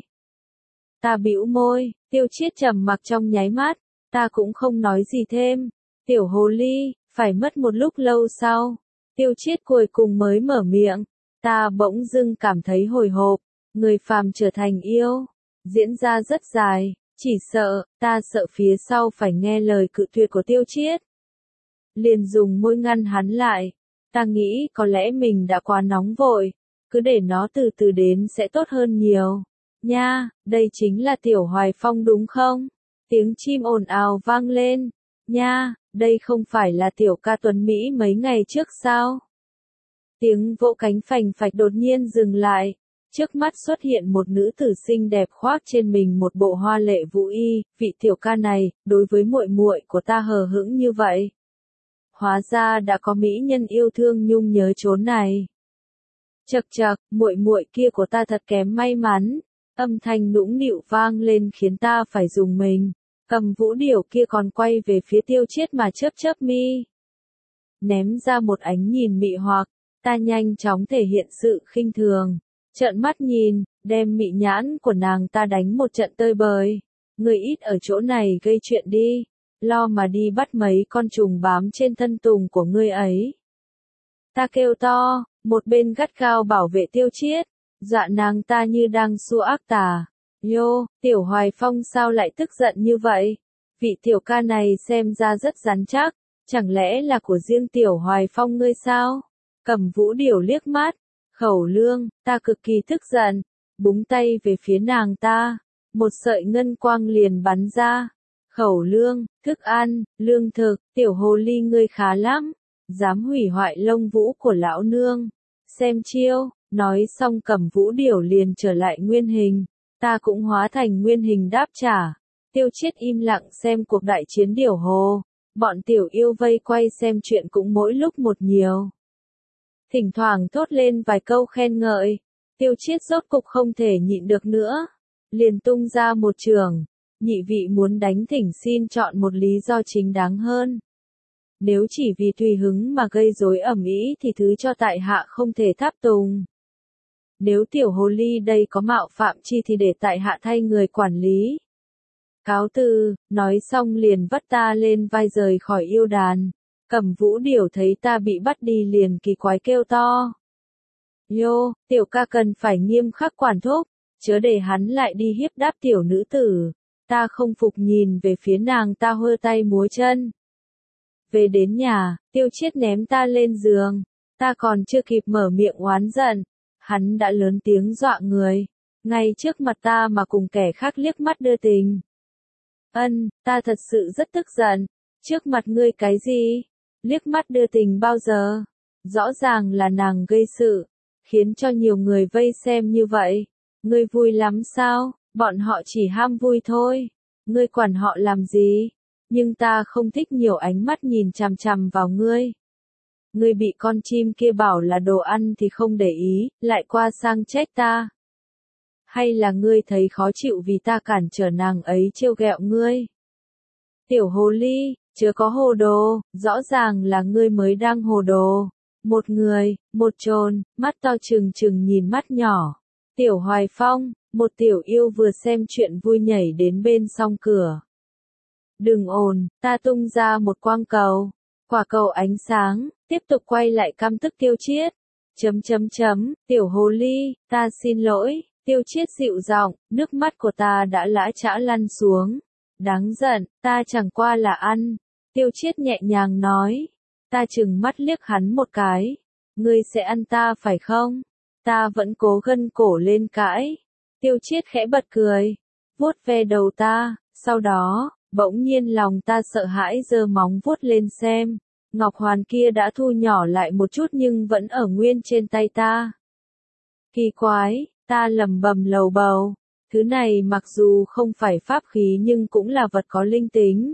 Ta bĩu môi, Tiêu Chiết trầm mặc trong nháy mắt. Ta cũng không nói gì thêm. Tiểu Hồ Ly, phải mất một lúc lâu sau, Tiêu Chiết cuối cùng mới mở miệng, ta bỗng dưng cảm thấy hồi hộp, người phàm trở thành yêu, diễn ra rất dài, chỉ sợ, ta sợ phía sau phải nghe lời cự tuyệt của Tiêu Chiết. Liền dùng môi ngăn hắn lại, ta nghĩ có lẽ mình đã quá nóng vội, cứ để nó từ từ đến sẽ tốt hơn nhiều. Nha, đây chính là Tiểu Hoài Phong đúng không? Tiếng chim ồn ào vang lên. Nha, đây không phải là Tiểu ca Tuấn Mỹ mấy ngày trước sao? Tiếng vỗ cánh phành phạch đột nhiên dừng lại. Trước mắt xuất hiện một nữ tử xinh đẹp khoác trên mình một bộ hoa lệ vũ y, vị Tiểu ca này, đối với muội muội của ta hờ hững như vậy. Hóa ra đã có mỹ nhân yêu thương nhung nhớ chốn này. Chậc chậc, muội muội kia của ta thật kém may mắn. Âm thanh nũng nịu vang lên khiến ta phải dùng mình. Cầm vũ điểu kia còn quay về phía Tiêu Chiết mà chớp chớp mi. Ném ra một ánh nhìn mị hoặc, ta nhanh chóng thể hiện sự khinh thường. Trợn mắt nhìn, đem mị nhãn của nàng ta đánh một trận tơi bời. Người ít ở chỗ này gây chuyện đi. Lo mà đi bắt mấy con trùng bám trên thân tùng của ngươi ấy. Ta kêu to, một bên gắt gao bảo vệ Tiêu Chiết. Dọa nàng ta như đang xua ác tà. Nhô, Tiểu Hoài Phong sao lại tức giận như vậy? Vị tiểu ca này xem ra rất rắn chắc, chẳng lẽ là của riêng Tiểu Hoài Phong ngươi sao? Cầm vũ điểu liếc mắt, Khẩu Lương, ta cực kỳ tức giận, búng tay về phía nàng ta, một sợi ngân quang liền bắn ra. Khẩu Lương, thức ăn, lương thực, Tiểu Hồ Ly ngươi khá lắm, dám hủy hoại lông vũ của lão nương. Xem chiêu, nói xong cầm vũ điểu liền trở lại nguyên hình. Ta cũng hóa thành nguyên hình đáp trả. Tiêu Chiết im lặng xem cuộc đại chiến điểu hồ. Bọn tiểu yêu vây quay xem chuyện cũng mỗi lúc một nhiều. Thỉnh thoảng thốt lên vài câu khen ngợi. Tiêu Chiết rốt cục không thể nhịn được nữa. Liền tung ra một trường. Nhị vị muốn đánh thỉnh xin chọn một lý do chính đáng hơn. Nếu chỉ vì tùy hứng mà gây rối ầm ĩ thì thứ cho tại hạ không thể tháp tùng. Nếu Tiểu Hồ Ly đây có mạo phạm chi thì để tại hạ thay người quản lý. Cáo từ, nói xong liền vắt ta lên vai rời khỏi yêu đàn. Cẩm Vũ Điểu thấy ta bị bắt đi liền kỳ quái kêu to. Yo, tiểu ca cần phải nghiêm khắc quản thúc, chớ để hắn lại đi hiếp đáp tiểu nữ tử. Ta không phục nhìn về phía nàng ta hơ tay múa chân. Về đến nhà, Tiêu Chiết ném ta lên giường. Ta còn chưa kịp mở miệng oán giận. Hắn đã lớn tiếng dọa người. Ngay trước mặt ta mà cùng kẻ khác liếc mắt đưa tình. Ân, ta thật sự rất tức giận. Trước mặt ngươi cái gì? Liếc mắt đưa tình bao giờ? Rõ ràng là nàng gây sự. Khiến cho nhiều người vây xem như vậy. Ngươi vui lắm sao? Bọn họ chỉ ham vui thôi. Ngươi quản họ làm gì? Nhưng ta không thích nhiều ánh mắt nhìn chằm chằm vào ngươi. Ngươi bị con chim kia bảo là đồ ăn thì không để ý, lại qua sang trách ta. Hay là ngươi thấy khó chịu vì ta cản trở nàng ấy trêu ghẹo ngươi? Tiểu hồ ly, chớ có hồ đồ, rõ ràng là ngươi mới đang hồ đồ. Một người, một chồn, mắt to trừng trừng nhìn mắt nhỏ. Tiểu Hoài Phong, một tiểu yêu vừa xem chuyện vui nhảy đến bên song cửa. Đừng ồn, ta tung ra một quang cầu. Quả cầu ánh sáng, tiếp tục quay lại căm tức Tiêu Chiết. Chấm chấm chấm, tiểu hồ ly, ta xin lỗi. Tiêu Chiết dịu giọng, nước mắt của ta đã lã chã lăn xuống. Đáng giận, ta chẳng qua là ăn. Tiêu Chiết nhẹ nhàng nói. Ta chừng mắt liếc hắn một cái. Ngươi sẽ ăn ta phải không? Ta vẫn cố gân cổ lên cãi. Tiêu Chiết khẽ bật cười. Vuốt ve đầu ta, sau đó, bỗng nhiên lòng ta sợ hãi giơ móng vuốt lên xem. Ngọc hoàn kia đã thu nhỏ lại một chút nhưng vẫn ở nguyên trên tay ta. Kỳ quái, ta lẩm bẩm lầu bầu. Thứ này mặc dù không phải pháp khí nhưng cũng là vật có linh tính.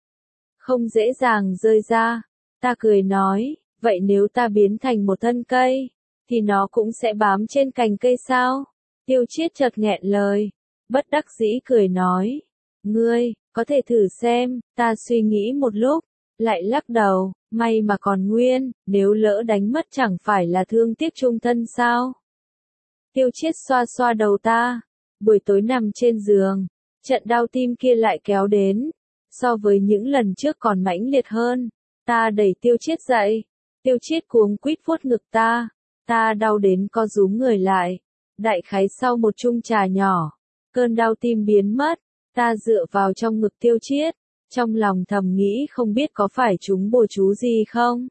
Không dễ dàng rơi ra. Ta cười nói, vậy nếu ta biến thành một thân cây, thì nó cũng sẽ bám trên cành cây sao? Tiêu Chiết chợt nghẹn lời, bất đắc dĩ cười nói, ngươi, có thể thử xem. Ta suy nghĩ một lúc, lại lắc đầu, may mà còn nguyên, nếu lỡ đánh mất chẳng phải là thương tiếc chung thân sao? Tiêu Chiết xoa xoa đầu ta, buổi tối nằm trên giường, trận đau tim kia lại kéo đến, so với những lần trước còn mãnh liệt hơn. Ta đẩy Tiêu Chiết dậy, Tiêu Chiết cuống quýt vuốt ngực ta, ta đau đến co rúm người lại. Đại khái sau một chung trà nhỏ, cơn đau tim biến mất, ta dựa vào trong ngực Tiêu Chiết, trong lòng thầm nghĩ không biết có phải chúng bùa chú gì không.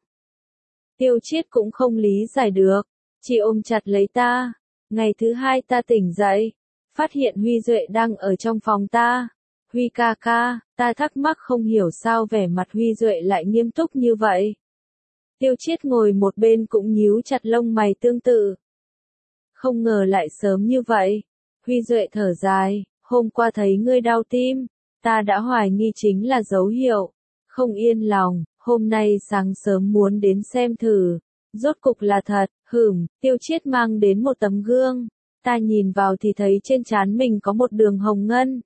Tiêu Chiết cũng không lý giải được, chỉ ôm chặt lấy ta. Ngày thứ hai ta tỉnh dậy, phát hiện Huy Duệ đang ở trong phòng ta. Huy ca ca, ta thắc mắc không hiểu sao vẻ mặt Huy Duệ lại nghiêm túc như vậy. Tiêu Chiết ngồi một bên cũng nhíu chặt lông mày tương tự. Không ngờ lại sớm như vậy. Huy Duệ thở dài, hôm qua thấy ngươi đau tim, ta đã hoài nghi chính là dấu hiệu. Không yên lòng, hôm nay sáng sớm muốn đến xem thử. Rốt cục là thật, hửm, Tiêu Chiết mang đến một tấm gương. Ta nhìn vào thì thấy trên trán mình có một đường hồng ngân.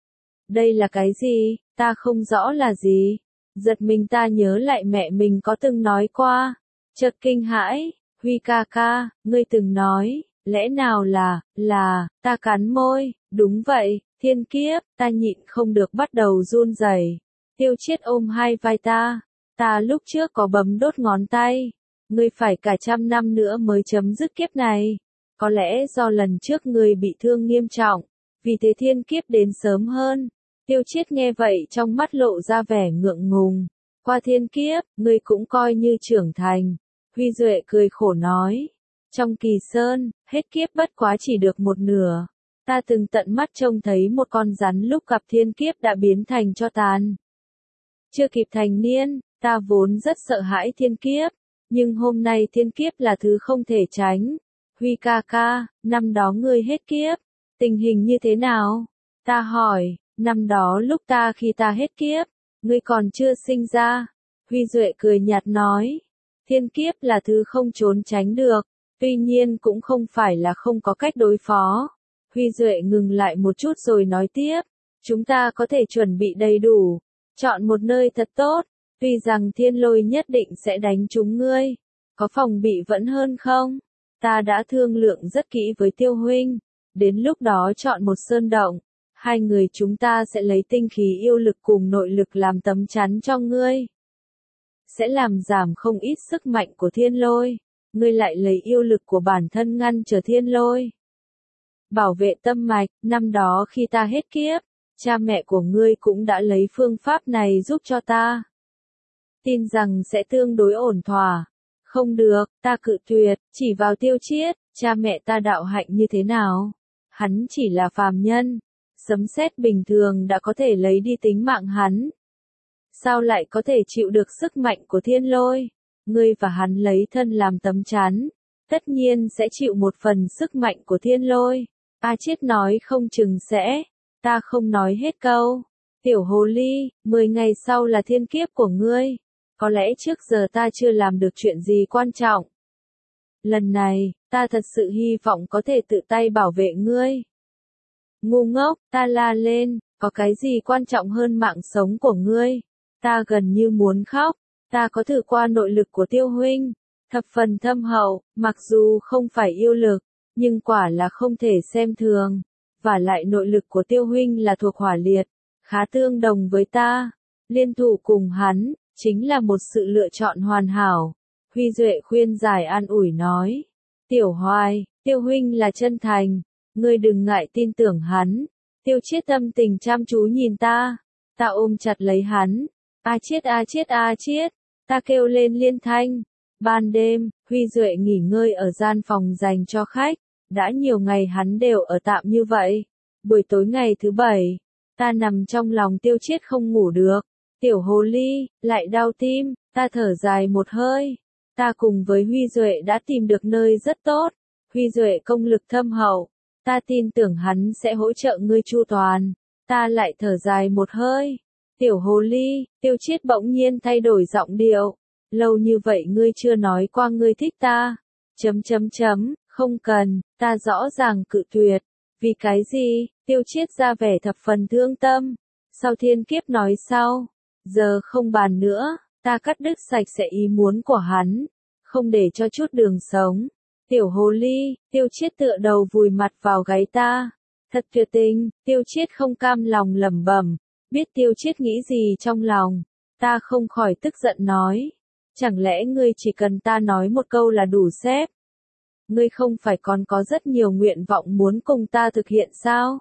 Đây là cái gì? Ta không rõ là gì. Giật mình ta nhớ lại mẹ mình có từng nói qua. Chợt kinh hãi, Huy ca ca, ngươi từng nói, lẽ nào là, là, ta cắn môi, đúng vậy, thiên kiếp, ta nhịn không được bắt đầu run rẩy. Tiêu Chiết ôm hai vai ta, ta lúc trước có bấm đốt ngón tay, ngươi phải cả trăm năm nữa mới chấm dứt kiếp này. Có lẽ do lần trước ngươi bị thương nghiêm trọng, vì thế thiên kiếp đến sớm hơn. Tiêu Chiết nghe vậy trong mắt lộ ra vẻ ngượng ngùng. Qua thiên kiếp, ngươi cũng coi như trưởng thành. Huy Duệ cười khổ nói. Trong Kỳ Sơn, hết kiếp bất quá chỉ được một nửa. Ta từng tận mắt trông thấy một con rắn lúc gặp thiên kiếp đã biến thành tro tàn. Chưa kịp thành niên, ta vốn rất sợ hãi thiên kiếp. Nhưng hôm nay thiên kiếp là thứ không thể tránh. Huy ca ca, năm đó ngươi hết kiếp. Tình hình như thế nào? Ta hỏi. Năm đó lúc ta khi ta hết kiếp, ngươi còn chưa sinh ra. Huy Duệ cười nhạt nói, thiên kiếp là thứ không trốn tránh được, tuy nhiên cũng không phải là không có cách đối phó. Huy Duệ ngừng lại một chút rồi nói tiếp, chúng ta có thể chuẩn bị đầy đủ, chọn một nơi thật tốt, tuy rằng thiên lôi nhất định sẽ đánh chúng ngươi, có phòng bị vẫn hơn không? Ta đã thương lượng rất kỹ với Tiêu huynh, đến lúc đó chọn một sơn động. Hai người chúng ta sẽ lấy tinh khí yêu lực cùng nội lực làm tấm chắn cho ngươi. Sẽ làm giảm không ít sức mạnh của thiên lôi. Ngươi lại lấy yêu lực của bản thân ngăn trở thiên lôi. Bảo vệ tâm mạch, năm đó khi ta hết kiếp, cha mẹ của ngươi cũng đã lấy phương pháp này giúp cho ta. Tin rằng sẽ tương đối ổn thỏa. Không được, ta cự tuyệt, chỉ vào Tiêu Chiết, cha mẹ ta đạo hạnh như thế nào? Hắn chỉ là phàm nhân. Sấm sét bình thường đã có thể lấy đi tính mạng hắn. Sao lại có thể chịu được sức mạnh của thiên lôi? Ngươi và hắn lấy thân làm tấm chắn, tất nhiên sẽ chịu một phần sức mạnh của thiên lôi. A Chiết nói không chừng sẽ, ta không nói hết câu. Tiểu hồ ly, mười ngày sau là thiên kiếp của ngươi. Có lẽ trước giờ ta chưa làm được chuyện gì quan trọng. Lần này, ta thật sự hy vọng có thể tự tay bảo vệ ngươi. Ngu ngốc, ta la lên, có cái gì quan trọng hơn mạng sống của ngươi? Ta gần như muốn khóc, ta có thử qua nội lực của Tiêu huynh, thập phần thâm hậu, mặc dù không phải yêu lực, nhưng quả là không thể xem thường. Và lại nội lực của Tiêu huynh là thuộc hỏa liệt, khá tương đồng với ta. Liên thủ cùng hắn, chính là một sự lựa chọn hoàn hảo. Huy Duệ khuyên giải an ủi nói. Tiểu Hoài, Tiêu huynh là chân thành. Ngươi đừng ngại tin tưởng hắn. Tiêu Chiết tâm tình chăm chú nhìn ta. Ta ôm chặt lấy hắn. A Chiết A Chiết A Chiết. Ta kêu lên liên thanh. Ban đêm, Huy Duệ nghỉ ngơi ở gian phòng dành cho khách. Đã nhiều ngày hắn đều ở tạm như vậy. Buổi tối ngày thứ bảy, ta nằm trong lòng Tiêu Chiết không ngủ được. Tiểu hồ ly, lại đau tim. Ta thở dài một hơi. Ta cùng với Huy Duệ đã tìm được nơi rất tốt. Huy Duệ công lực thâm hậu. Ta tin tưởng hắn sẽ hỗ trợ ngươi chu toàn. Ta lại thở dài một hơi. Tiểu hồ ly, Tiêu Chiết bỗng nhiên thay đổi giọng điệu. Lâu như vậy ngươi chưa nói qua ngươi thích ta. Chấm chấm chấm, không cần, ta rõ ràng cự tuyệt. Vì cái gì? Tiêu Chiết ra vẻ thập phần thương tâm. Sau thiên kiếp nói sau. Giờ không bàn nữa, ta cắt đứt sạch sẽ ý muốn của hắn. Không để cho chút đường sống. Tiểu hồ ly, Tiêu Chiết tựa đầu vùi mặt vào gáy ta. Thật tuyệt tình, Tiêu Chiết không cam lòng lẩm bẩm. Biết Tiêu Chiết nghĩ gì trong lòng. Ta không khỏi tức giận nói. Chẳng lẽ ngươi chỉ cần ta nói một câu là đủ xếp? Ngươi không phải còn có rất nhiều nguyện vọng muốn cùng ta thực hiện sao?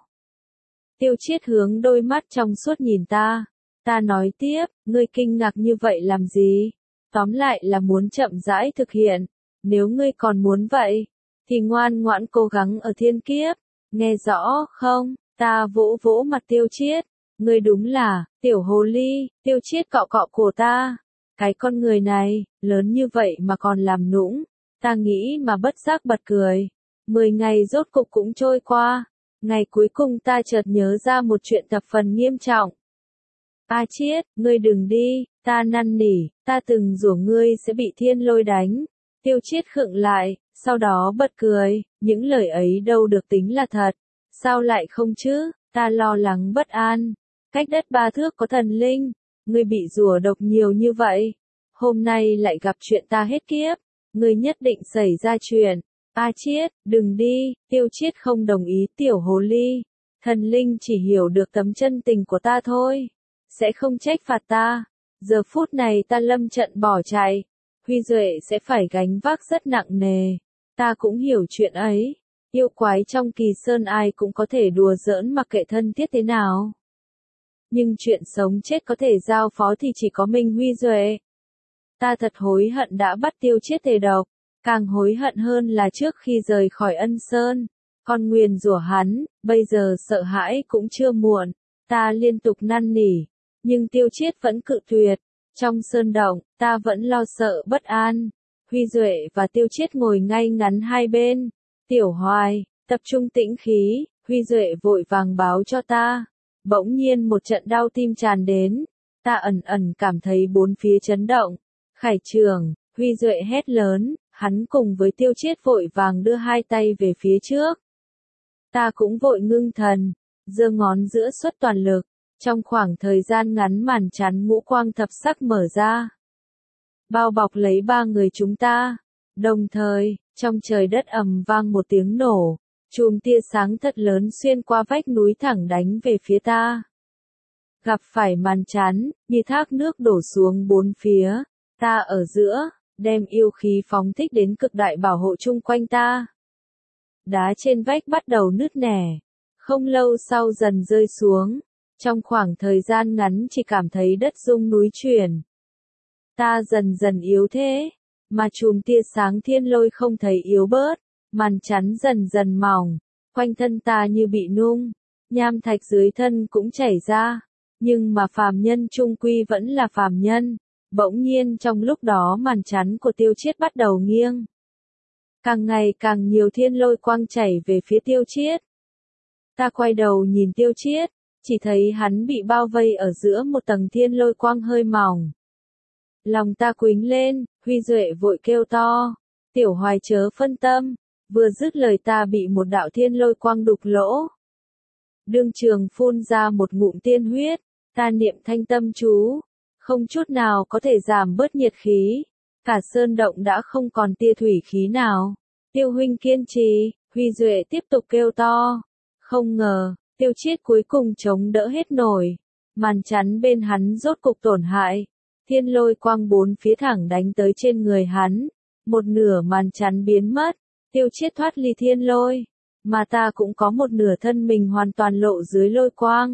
Tiêu Chiết hướng đôi mắt trong suốt nhìn ta. Ta nói tiếp, ngươi kinh ngạc như vậy làm gì? Tóm lại là muốn chậm rãi thực hiện. Nếu ngươi còn muốn vậy, thì ngoan ngoãn cố gắng ở thiên kiếp. Nghe rõ không? Ta vỗ vỗ mặt Tiêu Chiết. Ngươi đúng là, tiểu hồ ly. Tiêu Chiết cọ cọ cổ ta. Cái con người này, lớn như vậy mà còn làm nũng. Ta nghĩ mà bất giác bật cười. Mười ngày rốt cục cũng trôi qua. Ngày cuối cùng ta chợt nhớ ra một chuyện thập phần nghiêm trọng. A Chiết, ngươi đừng đi. Ta năn nỉ, ta từng rủa ngươi sẽ bị thiên lôi đánh. Tiêu Chiết khựng lại, sau đó bật cười. Những lời ấy đâu được tính là thật. Sao lại không chứ? Ta lo lắng bất an. Cách đất ba thước có thần linh. Ngươi bị rủa độc nhiều như vậy. Hôm nay lại gặp chuyện ta hết kiếp. Ngươi nhất định xảy ra chuyện. A Chiết, đừng đi. Tiêu Chiết không đồng ý. Tiểu hồ ly. Thần linh chỉ hiểu được tấm chân tình của ta thôi. Sẽ không trách phạt ta. Giờ phút này ta lâm trận bỏ chạy. Huy Duệ sẽ phải gánh vác rất nặng nề. Ta cũng hiểu chuyện ấy. Yêu quái trong Kỳ Sơn ai cũng có thể đùa giỡn mặc kệ thân thiết thế nào. Nhưng chuyện sống chết có thể giao phó thì chỉ có mình Huy Duệ. Ta thật hối hận đã bắt Tiêu Chiết tề độc. Càng hối hận hơn là trước khi rời khỏi Ân Sơn. Con nguyền rủa hắn, bây giờ sợ hãi cũng chưa muộn. Ta liên tục năn nỉ. Nhưng Tiêu Chiết vẫn cự tuyệt. Trong sơn động, ta vẫn lo sợ bất an. Huy Duệ và Tiêu Chiết ngồi ngay ngắn hai bên. Tiểu Hoài, tập trung tĩnh khí. Huy Duệ vội vàng báo cho ta. Bỗng nhiên một trận đau tim tràn đến. Ta ẩn ẩn cảm thấy bốn phía chấn động. Khải Trường, Huy Duệ hét lớn. Hắn cùng với Tiêu Chiết vội vàng đưa hai tay về phía trước. Ta cũng vội ngưng thần. Giơ ngón giữa xuất toàn lực. Trong khoảng thời gian ngắn màn chắn ngũ quang thập sắc mở ra. Bao bọc lấy ba người chúng ta. Đồng thời, trong trời đất ầm vang một tiếng nổ. Chùm tia sáng thật lớn xuyên qua vách núi thẳng đánh về phía ta. Gặp phải màn chắn, như thác nước đổ xuống bốn phía, ta ở giữa, đem yêu khí phóng thích đến cực đại bảo hộ chung quanh ta. Đá trên vách bắt đầu nứt nẻ, không lâu sau dần rơi xuống, trong khoảng thời gian ngắn chỉ cảm thấy đất rung núi chuyển. Ta dần dần yếu thế, mà chùm tia sáng thiên lôi không thấy yếu bớt, màn chắn dần dần mỏng, quanh thân ta như bị nung, nham thạch dưới thân cũng chảy ra, nhưng mà phàm nhân chung quy vẫn là phàm nhân. Bỗng nhiên trong lúc đó màn chắn của Tiêu Chiết bắt đầu nghiêng. Càng ngày càng nhiều thiên lôi quang chảy về phía Tiêu Chiết. Ta quay đầu nhìn Tiêu Chiết, chỉ thấy hắn bị bao vây ở giữa một tầng thiên lôi quang hơi mỏng. Lòng ta quýnh lên, Huy Duệ vội kêu to, Tiểu Hoài chớ phân tâm, vừa dứt lời ta bị một đạo thiên lôi quang đục lỗ. Đương trường phun ra một ngụm tiên huyết, ta niệm thanh tâm chú, không chút nào có thể giảm bớt nhiệt khí, cả sơn động đã không còn tia thủy khí nào. Tiêu huynh kiên trì, Huy Duệ tiếp tục kêu to. Không ngờ, Tiêu Chiết cuối cùng chống đỡ hết nổi, màn chắn bên hắn rốt cục tổn hại, thiên lôi quang bốn phía thẳng đánh tới trên người hắn, một nửa màn chắn biến mất, Tiêu Chiết thoát ly thiên lôi, mà ta cũng có một nửa thân mình hoàn toàn lộ dưới lôi quang.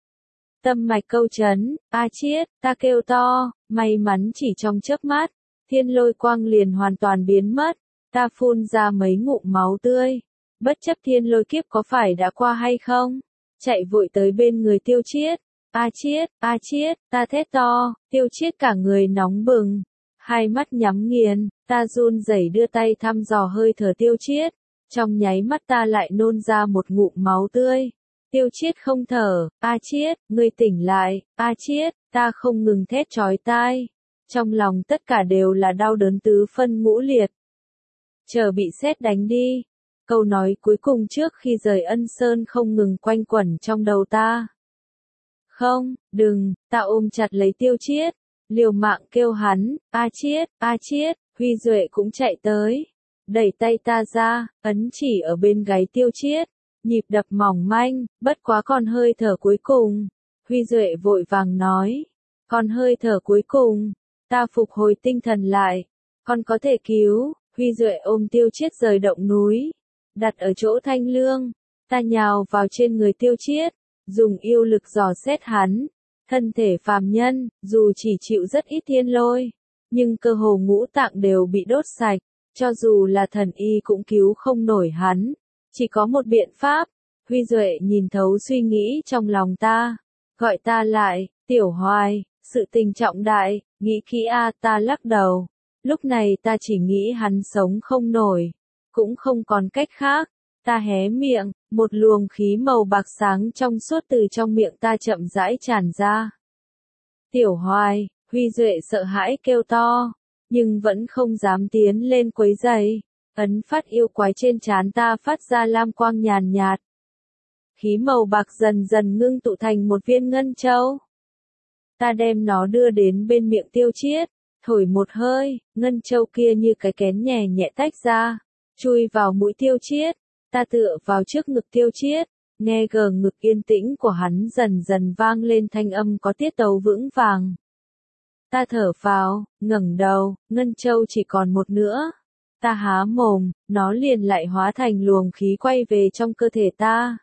Tâm mạch câu chấn, A Chiết, ta kêu to, may mắn chỉ trong chớp mắt, thiên lôi quang liền hoàn toàn biến mất, ta phun ra mấy ngụm máu tươi, bất chấp thiên lôi kiếp có phải đã qua hay không, chạy vội tới bên người Tiêu Chiết, A Chiết, A Chiết, ta thét to, Tiêu Chiết cả người nóng bừng, hai mắt nhắm nghiền, ta run rẩy đưa tay thăm dò hơi thở Tiêu Chiết, trong nháy mắt ta lại nôn ra một ngụm máu tươi. Tiêu Chiết không thở, A Chiết, ngươi tỉnh lại, A Chiết, ta không ngừng thét chói tai. Trong lòng tất cả đều là đau đớn tứ phân ngũ liệt. Chờ bị sét đánh đi. Câu nói cuối cùng trước khi rời Ân Sơn không ngừng quanh quẩn trong đầu ta. Không, đừng, ta ôm chặt lấy Tiêu Chiết, liều mạng kêu hắn, A Chiết, A Chiết, Huy Duệ cũng chạy tới. Đẩy tay ta ra, ấn chỉ ở bên gáy Tiêu Chiết. Nhịp đập mỏng manh, bất quá còn hơi thở cuối cùng. Huy Duệ vội vàng nói. Còn hơi thở cuối cùng. Ta phục hồi tinh thần lại. Con có thể cứu. Huy Duệ ôm Tiêu Chiết rời động núi. Đặt ở chỗ thanh lương. Ta nhào vào trên người Tiêu Chiết. Dùng yêu lực dò xét hắn. Thân thể phàm nhân, dù chỉ chịu rất ít thiên lôi. Nhưng cơ hồ ngũ tạng đều bị đốt sạch. Cho dù là thần y cũng cứu không nổi hắn. Chỉ có một biện pháp, Huy Duệ nhìn thấu suy nghĩ trong lòng ta, gọi ta lại, Tiểu Hoài, sự tình trọng đại, nghĩ kỹ a, ta lắc đầu, lúc này ta chỉ nghĩ hắn sống không nổi, cũng không còn cách khác, ta hé miệng, một luồng khí màu bạc sáng trong suốt từ trong miệng ta chậm rãi tràn ra. Tiểu Hoài, Huy Duệ sợ hãi kêu to, nhưng vẫn không dám tiến lên quấy rầy. Ấn phát yêu quái trên trán ta phát ra lam quang nhàn nhạt. Khí màu bạc dần dần ngưng tụ thành một viên ngân châu. Ta đem nó đưa đến bên miệng Tiêu Chiết, thổi một hơi, ngân châu kia như cái kén nhẹ nhẹ tách ra, chui vào mũi Tiêu Chiết. Ta tựa vào trước ngực Tiêu Chiết, nghe gờ ngực yên tĩnh của hắn dần dần vang lên thanh âm có tiết tấu vững vàng. Ta thở vào, ngẩng đầu, ngân châu chỉ còn một nữa. Ta há mồm, nó liền lại hóa thành luồng khí quay về trong cơ thể ta.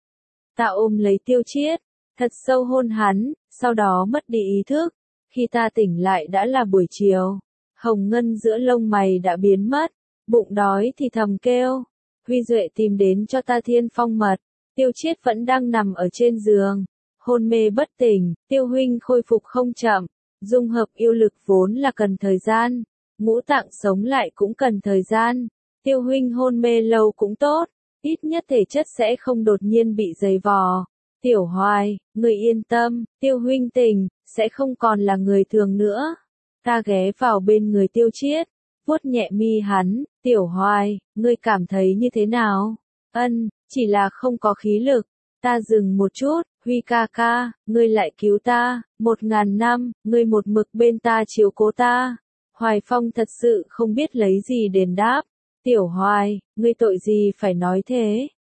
Ta ôm lấy Tiêu Chiết, thật sâu hôn hắn, sau đó mất đi ý thức. Khi ta tỉnh lại đã là buổi chiều, hồng ngân giữa lông mày đã biến mất, bụng đói thì thầm kêu. Huy Duệ tìm đến cho ta thiên phong mật, Tiêu Chiết vẫn đang nằm ở trên giường, hôn mê bất tỉnh, Tiêu huynh khôi phục không chậm, dung hợp yêu lực vốn là cần thời gian. Ngũ tạng sống lại cũng cần thời gian, Tiêu huynh hôn mê lâu cũng tốt, ít nhất thể chất sẽ không đột nhiên bị dày vò. Tiểu Hoài, người yên tâm, Tiêu huynh tỉnh, sẽ không còn là người thường nữa. Ta ghé vào bên người Tiêu Chiết, vuốt nhẹ mi hắn, Tiểu Hoài, ngươi cảm thấy như thế nào? Ân, chỉ là không có khí lực. Ta dừng một chút, Huy ca ca, ngươi lại cứu ta, một ngàn năm, ngươi một mực bên ta chiếu cố ta. Hoài Phong thật sự không biết lấy gì đền đáp. Tiểu Hoài, ngươi tội gì phải nói thế?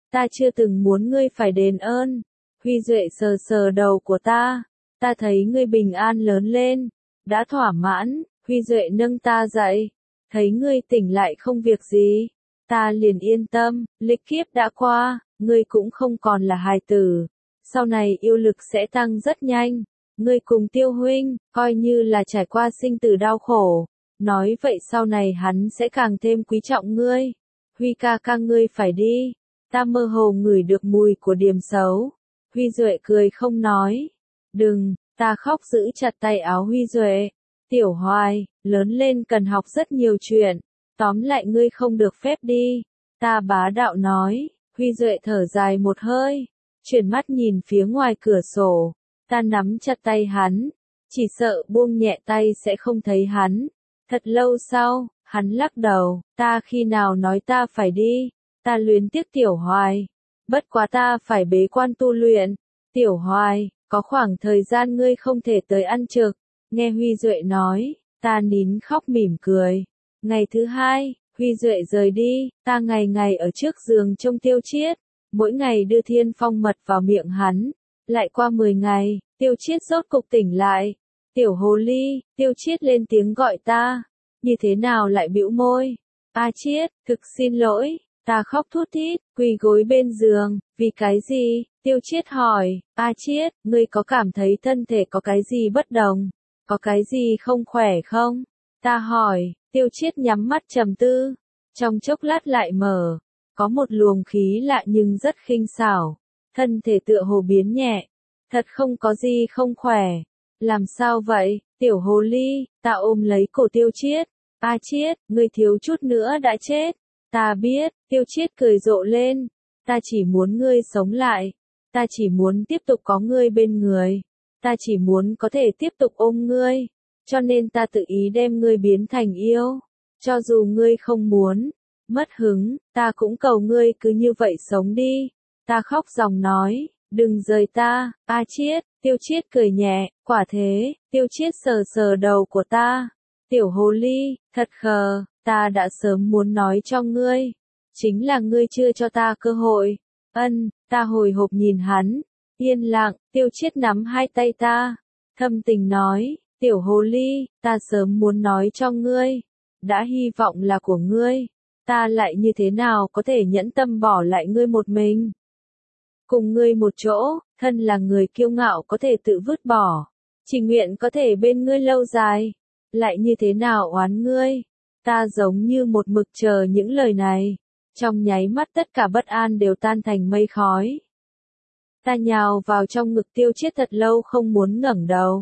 ta chưa từng muốn ngươi phải đền ơn. Huy Duệ sờ sờ đầu của ta, ta thấy ngươi bình an lớn lên, đã thỏa mãn. Huy Duệ nâng ta dậy, thấy ngươi tỉnh lại không việc gì, ta liền yên tâm. Lịch kiếp đã qua, ngươi cũng không còn là hài tử, sau này yêu lực sẽ tăng rất nhanh. Ngươi cùng Tiêu huynh, coi như là trải qua sinh tử đau khổ, nói vậy sau này hắn sẽ càng thêm quý trọng ngươi. Huy ca ca ngươi phải đi, ta mơ hồ ngửi được mùi của điểm xấu. Huy Duệ cười không nói. Đừng, ta khóc giữ chặt tay áo Huy Duệ. Tiểu Hoài, lớn lên cần học rất nhiều chuyện, tóm lại ngươi không được phép đi. Ta bá đạo nói. Huy Duệ thở dài một hơi, chuyển mắt nhìn phía ngoài cửa sổ. Ta nắm chặt tay hắn, chỉ sợ buông nhẹ tay sẽ không thấy hắn. Thật lâu sau, hắn lắc đầu, ta khi nào nói ta phải đi, ta luyến tiếc Tiểu Hoài. Bất quá ta phải bế quan tu luyện. Tiểu Hoài, có khoảng thời gian ngươi không thể tới ăn trực. Nghe Huy Duệ nói, ta nín khóc mỉm cười. Ngày thứ hai, Huy Duệ rời đi, ta ngày ngày ở trước giường trông Tiêu Chiết, mỗi ngày đưa thiên phong mật vào miệng hắn. Lại qua mười ngày, Tiêu Chiết rốt cục tỉnh lại. Tiểu hồ ly, Tiêu Chiết lên tiếng gọi ta. Như thế nào lại bĩu môi? A Chiết, thực xin lỗi. Ta khóc thút thít, quỳ gối bên giường. Vì cái gì? Tiêu Chiết hỏi. A Chiết, ngươi có cảm thấy thân thể có cái gì bất đồng? Có cái gì không khỏe không? Ta hỏi. Tiêu Chiết nhắm mắt trầm tư. Trong chốc lát lại mở. Có một luồng khí lạ nhưng rất khinh xảo. Thân thể tựa hồ biến nhẹ. Thật không có gì không khỏe. Làm sao vậy? Tiểu hồ ly. Ta ôm lấy cổ Tiêu Chiết. A Chiết, ngươi thiếu chút nữa đã chết. Ta biết. Tiêu Chiết cười rộ lên. Ta chỉ muốn ngươi sống lại. Ta chỉ muốn tiếp tục có ngươi bên người. Ta chỉ muốn có thể tiếp tục ôm ngươi. Cho nên ta tự ý đem ngươi biến thành yêu. Cho dù ngươi không muốn. Mất hứng, ta cũng cầu ngươi cứ như vậy sống đi. Ta khóc ròng nói. Đừng rời ta. A Chiết. Tiêu Chiết cười nhẹ. Quả thế. Tiêu Chiết sờ sờ đầu của ta. Tiểu hồ ly, thật khờ. Ta đã sớm muốn nói cho ngươi. Chính là ngươi chưa cho ta cơ hội. Ân, ta hồi hộp nhìn hắn. Yên lặng. Tiêu Chiết nắm hai tay ta. Thâm tình nói. Tiểu hồ ly, ta sớm muốn nói cho ngươi. Đã hy vọng là của ngươi. Ta lại như thế nào có thể nhẫn tâm bỏ lại ngươi một mình. Cùng ngươi một chỗ, thân là người kiêu ngạo có thể tự vứt bỏ. Chỉ nguyện có thể bên ngươi lâu dài. Lại như thế nào oán ngươi. Ta giống như một mực chờ những lời này. Trong nháy mắt tất cả bất an đều tan thành mây khói. Ta nhào vào trong ngực Tiêu Chiết thật lâu không muốn ngẩng đầu.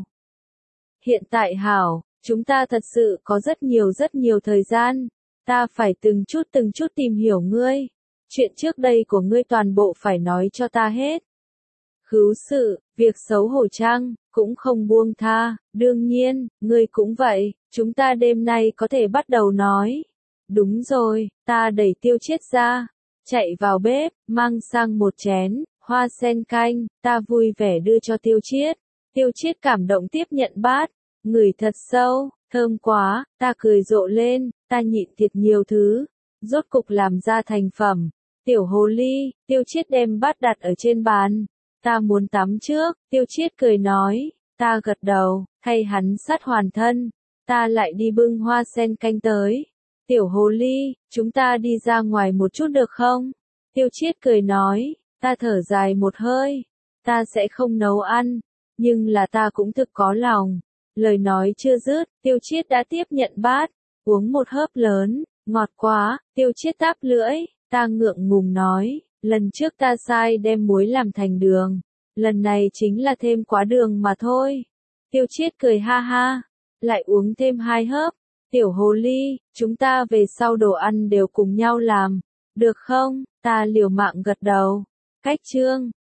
Hiện tại hảo, chúng ta thật sự có rất nhiều rất nhiều thời gian. Ta phải từng chút từng chút tìm hiểu ngươi. Chuyện trước đây của ngươi toàn bộ phải nói cho ta hết. Khứu sự, việc xấu hổ chăng, cũng không buông tha. Đương nhiên, ngươi cũng vậy. Chúng ta đêm nay có thể bắt đầu nói. Đúng rồi, ta đẩy Tiêu Chiết ra. Chạy vào bếp, mang sang một chén hoa sen canh. Ta vui vẻ đưa cho Tiêu Chiết. Tiêu Chiết cảm động tiếp nhận bát. Ngửi thật sâu, thơm quá. Ta cười rộ lên. Ta nhịn thiệt nhiều thứ. Rốt cục làm ra thành phẩm. Tiểu hồ ly. Tiêu Chiết đem bát đặt ở trên bàn. Ta muốn tắm trước. Tiêu Chiết cười nói. Ta gật đầu, thay hắn sát hoàn thân. Ta lại đi bưng hoa sen canh tới. Tiểu hồ ly, chúng ta đi ra ngoài một chút được không? Tiêu Chiết cười nói. Ta thở dài một hơi. Ta sẽ không nấu ăn. Nhưng là ta cũng thực có lòng. Lời nói chưa dứt, Tiêu Chiết đã tiếp nhận bát. Uống một hớp lớn. Ngọt quá. Tiêu Chiết táp lưỡi. Ta ngượng ngùng nói. Lần trước ta sai đem muối làm thành đường. Lần này chính là thêm quá đường mà thôi. Tiêu Chiết cười ha ha. Lại uống thêm hai hớp. Tiểu hồ ly, chúng ta về sau đồ ăn đều cùng nhau làm. Được không? Ta liều mạng gật đầu. Cách chương.